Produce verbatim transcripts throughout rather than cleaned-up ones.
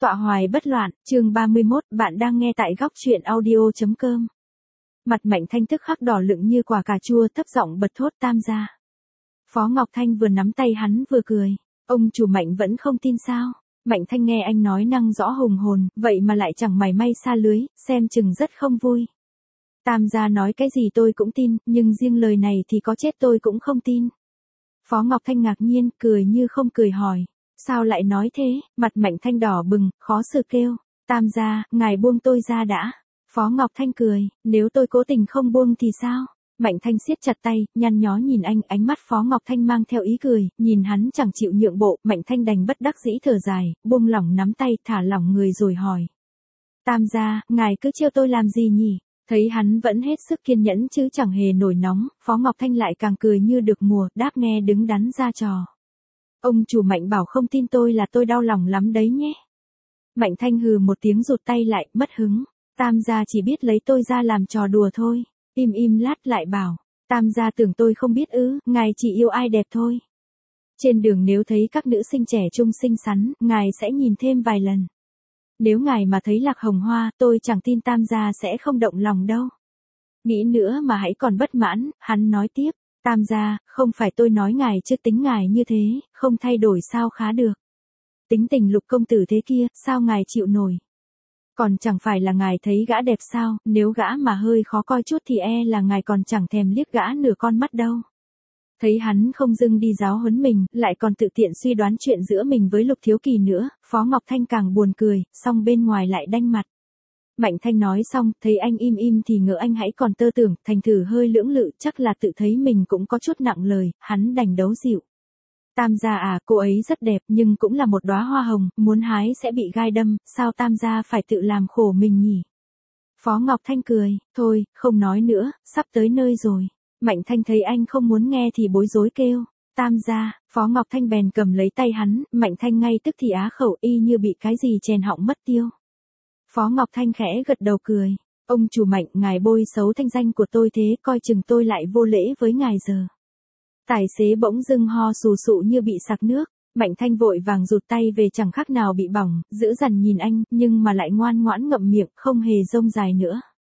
Tọa hoài bất loạn, chương ba mươi mốt, bạn đang nghe tại góc truyện audio.com. Mặt Mạnh Thanh tức khắc đỏ lựng như quả cà chua, thấp giọng bật thốt Tam gia. Phó Ngọc Thanh vừa nắm tay hắn vừa cười. Ông chủ Mạnh vẫn không tin sao? Mạnh Thanh nghe anh nói năng rõ hùng hồn, vậy mà lại chẳng mảy may xa lưới, xem chừng rất không vui. Tam gia nói cái gì tôi cũng tin, nhưng riêng lời này thì có chết tôi cũng không tin. Phó Ngọc Thanh ngạc nhiên, cười như không cười hỏi. Sao lại nói thế? Mặt Mạnh Thanh đỏ bừng, khó xử kêu. Tam gia, ngài buông tôi ra đã. Phó Ngọc Thanh cười, nếu tôi cố tình không buông thì sao? Mạnh Thanh siết chặt tay, nhăn nhó nhìn anh, ánh mắt Phó Ngọc Thanh mang theo ý cười, nhìn hắn chẳng chịu nhượng bộ, Mạnh Thanh đành bất đắc dĩ thở dài, buông lỏng nắm tay, thả lỏng người rồi hỏi. Tam gia, ngài cứ trêu tôi làm gì nhỉ? Thấy hắn vẫn hết sức kiên nhẫn chứ chẳng hề nổi nóng, Phó Ngọc Thanh lại càng cười như được mùa, đáp nghe đứng đắn ra trò. Ông chủ Mạnh bảo không tin tôi là tôi đau lòng lắm đấy nhé. Mạnh Thanh hừ một tiếng rụt tay lại, mất hứng. Tam gia chỉ biết lấy tôi ra làm trò đùa thôi. Im im lát lại bảo. Tam gia tưởng tôi không biết ư, ngài chỉ yêu ai đẹp thôi. Trên đường nếu thấy các nữ sinh trẻ trung xinh xắn, ngài sẽ nhìn thêm vài lần. Nếu ngài mà thấy Lạc Hồng Hoa, tôi chẳng tin Tam gia sẽ không động lòng đâu. Nghĩ nữa mà hãy còn bất mãn, hắn nói tiếp. Tam gia, không phải tôi nói ngài chứ tính ngài như thế, không thay đổi sao khá được. Tính tình Lục công tử thế kia, sao ngài chịu nổi? Còn chẳng phải là ngài thấy gã đẹp sao, nếu gã mà hơi khó coi chút thì e là ngài còn chẳng thèm liếc gã nửa con mắt đâu. Thấy hắn không dưng đi giáo huấn mình, lại còn tự tiện suy đoán chuyện giữa mình với Lục Thiếu Kỳ nữa, Phó Ngọc Thanh càng buồn cười, song bên ngoài lại đanh mặt. Mạnh Thanh nói xong, thấy anh im im thì ngỡ anh hãy còn tơ tưởng, thành thử hơi lưỡng lự, chắc là tự thấy mình cũng có chút nặng lời, hắn đành đấu dịu. Tam gia à, cô ấy rất đẹp nhưng cũng là một đóa hoa hồng, muốn hái sẽ bị gai đâm, sao Tam gia phải tự làm khổ mình nhỉ? Phó Ngọc Thanh cười, thôi, không nói nữa, sắp tới nơi rồi. Mạnh Thanh thấy anh không muốn nghe thì bối rối kêu. Tam gia, Phó Ngọc Thanh bèn cầm lấy tay hắn, Mạnh Thanh ngay tức thì á khẩu y như bị cái gì chèn họng mất tiêu. Phó Ngọc Thanh khẽ gật đầu cười. Ông chủ Mạnh, ngài bôi xấu thanh danh của tôi thế, coi chừng tôi lại vô lễ với ngài giờ. Tài xế bỗng dưng ho sù sụ như bị sặc nước. Mạnh Thanh vội vàng rụt tay về chẳng khác nào bị bỏng, giữ dằn nhìn anh, nhưng mà lại ngoan ngoãn ngậm miệng, không hề rông dài nữa.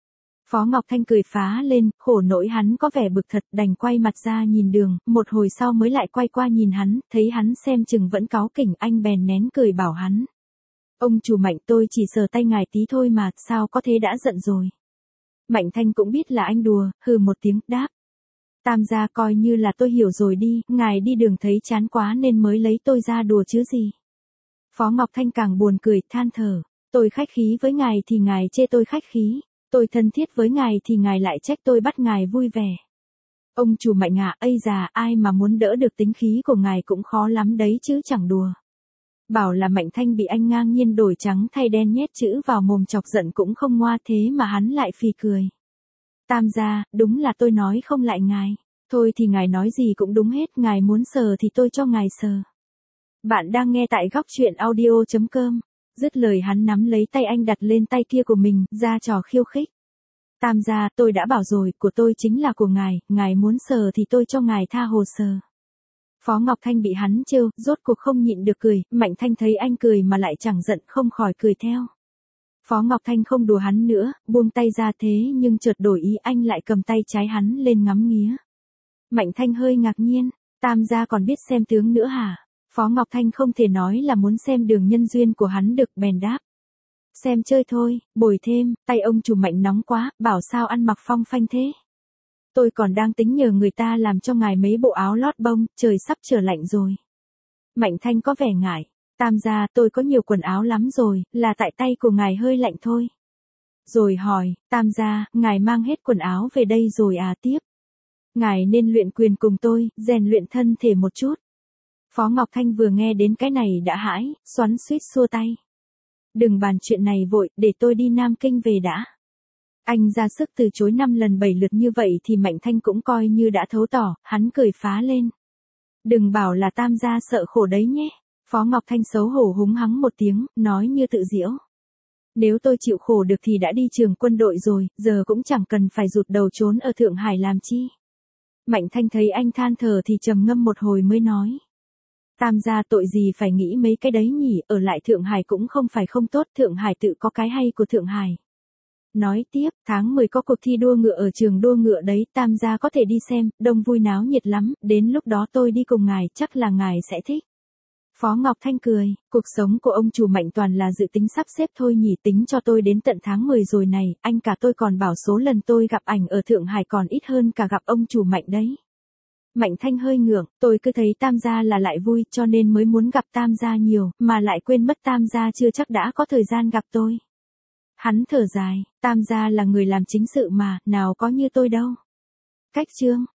Phó Ngọc Thanh cười phá lên, khổ nỗi hắn có vẻ bực thật, đành quay mặt ra nhìn đường, một hồi sau mới lại quay qua nhìn hắn, thấy hắn xem chừng vẫn cáu kỉnh, anh bèn nén cười bảo hắn. Ông chủ Mạnh, tôi chỉ sờ tay ngài tí thôi mà, sao có thế đã giận rồi. Mạnh Thanh cũng biết là anh đùa, hừ một tiếng, đáp. Tam gia coi như là tôi hiểu rồi đi, ngài đi đường thấy chán quá nên mới lấy tôi ra đùa chứ gì. Phó Ngọc Thanh càng buồn cười, than thở. Tôi khách khí với ngài thì ngài chê tôi khách khí. Tôi thân thiết với ngài thì ngài lại trách tôi bắt ngài vui vẻ. Ông chủ Mạnh ạ, ây già, ai mà muốn đỡ được tính khí của ngài cũng khó lắm đấy chứ chẳng đùa. Bảo là Mạnh Thanh bị anh ngang nhiên đổi trắng thay đen nhét chữ vào mồm chọc giận cũng không ngoa thế mà hắn lại phì cười. Tam gia, đúng là tôi nói không lại ngài. Thôi thì ngài nói gì cũng đúng hết, ngài muốn sờ thì tôi cho ngài sờ. Bạn đang nghe tại góc truyện audio.com. Dứt lời hắn nắm lấy tay anh đặt lên tay kia của mình, ra trò khiêu khích. Tam gia, tôi đã bảo rồi, của tôi chính là của ngài, ngài muốn sờ thì tôi cho ngài tha hồ sờ. Phó Ngọc Thanh bị hắn trêu, rốt cuộc không nhịn được cười, Mạnh Thanh thấy anh cười mà lại chẳng giận, không khỏi cười theo. Phó Ngọc Thanh không đùa hắn nữa, buông tay ra thế nhưng chợt đổi ý, anh lại cầm tay trái hắn lên ngắm nghía. Mạnh Thanh hơi ngạc nhiên, Tam gia còn biết xem tướng nữa hả? Phó Ngọc Thanh không thể nói là muốn xem đường nhân duyên của hắn được, bèn đáp. Xem chơi thôi, bồi thêm, tay ông chủ Mạnh nóng quá, bảo sao ăn mặc phong phanh thế. Tôi còn đang tính nhờ người ta làm cho ngài mấy bộ áo lót bông, trời sắp trở lạnh rồi. Mạnh Thanh có vẻ ngại. Tam gia, tôi có nhiều quần áo lắm rồi, là tại tay của ngài hơi lạnh thôi. Rồi hỏi, Tam gia, ngài mang hết quần áo về đây rồi à? Tiếp. Ngài nên luyện quyền cùng tôi, rèn luyện thân thể một chút. Phó Ngọc Thanh vừa nghe đến cái này đã hãi, xoắn xuýt xua tay. Đừng bàn chuyện này vội, để tôi đi Nam Kinh về đã. Anh ra sức từ chối năm lần bảy lượt như vậy thì Mạnh Thanh cũng coi như đã thấu tỏ, hắn cười phá lên. Đừng bảo là Tam gia sợ khổ đấy nhé. Phó Ngọc Thanh xấu hổ húng hắng một tiếng, nói như tự giễu. Nếu tôi chịu khổ được thì đã đi trường quân đội rồi, giờ cũng chẳng cần phải rụt đầu trốn ở Thượng Hải làm chi. Mạnh Thanh thấy anh than thở thì trầm ngâm một hồi mới nói. Tam gia tội gì phải nghĩ mấy cái đấy nhỉ, ở lại Thượng Hải cũng không phải không tốt, Thượng Hải tự có cái hay của Thượng Hải. Nói tiếp, tháng mười có cuộc thi đua ngựa ở trường đua ngựa đấy, Tam gia có thể đi xem, đông vui náo nhiệt lắm, đến lúc đó tôi đi cùng ngài, chắc là ngài sẽ thích. Phó Ngọc Thanh cười, cuộc sống của ông chủ Mạnh toàn là dự tính sắp xếp thôi nhỉ, tính cho tôi đến tận tháng mười rồi này, anh cả tôi còn bảo số lần tôi gặp ảnh ở Thượng Hải còn ít hơn cả gặp ông chủ Mạnh đấy. Mạnh Thanh hơi ngượng, tôi cứ thấy Tam gia là lại vui cho nên mới muốn gặp Tam gia nhiều, mà lại quên mất Tam gia chưa chắc đã có thời gian gặp tôi. Hắn thở dài, Tam gia là người làm chính sự mà, nào có như tôi đâu. Cách chương